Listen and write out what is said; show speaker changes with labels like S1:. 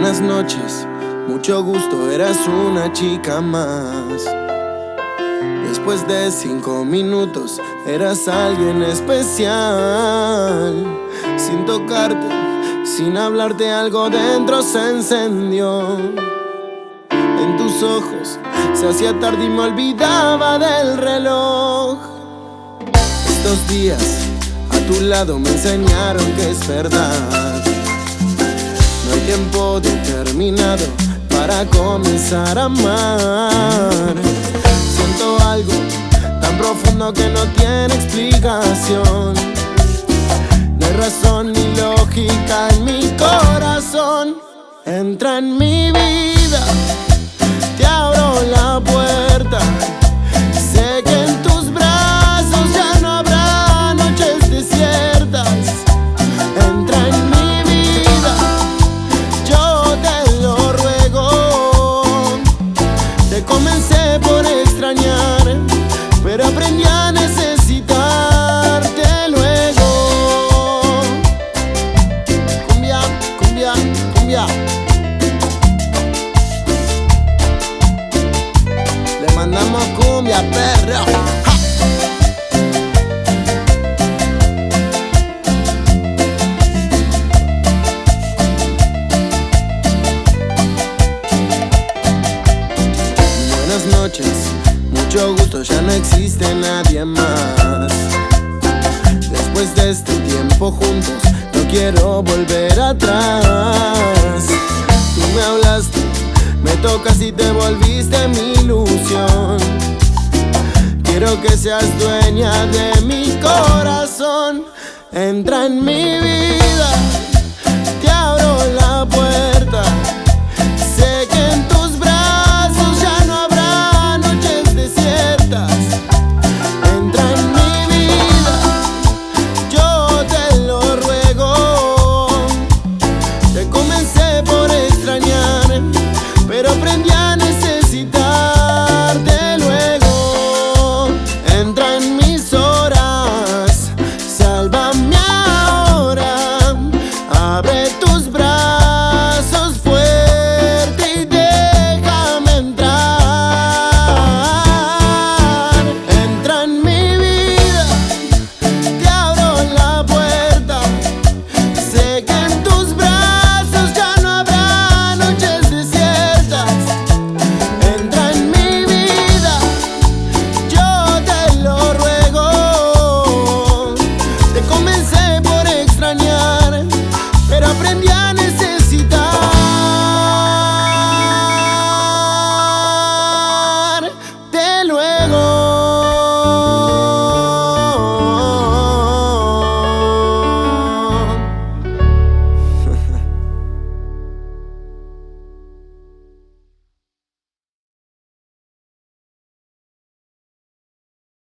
S1: Buenas noches, mucho gusto, eras una chica más. Después de 5 minutos, eras alguien especial. Sin tocarte, sin hablarte, algo dentro se encendió. En tus ojos se hacía tarde y me olvidaba del reloj. Estos días a tu lado me enseñaron que es verdad. No hay tiempo determinado para comenzar a amar. Siento algo tan profundo que no tiene explicación. No hay razón ni lógica en mi corazón. Entra en mi vida, te abro la puerta. Sé que en tus brazos ya no habrá noches desiertas. Entra en mi vida, yo te lo ruego. Te comencé por extrañar, pero aprendí a necesitarte luego. Cumbia, cumbia, cumbia. Le mandamos cumbia, perro. ¡Ja! Buenas noches, mucho gusto, ya no existe nadie más. Después de este tiempo juntos, no quiero volver atrás. Tú me hablaste, me tocas y te volviste mi ilusión. Quiero que seas dueña de mi corazón. Entra en mi vida,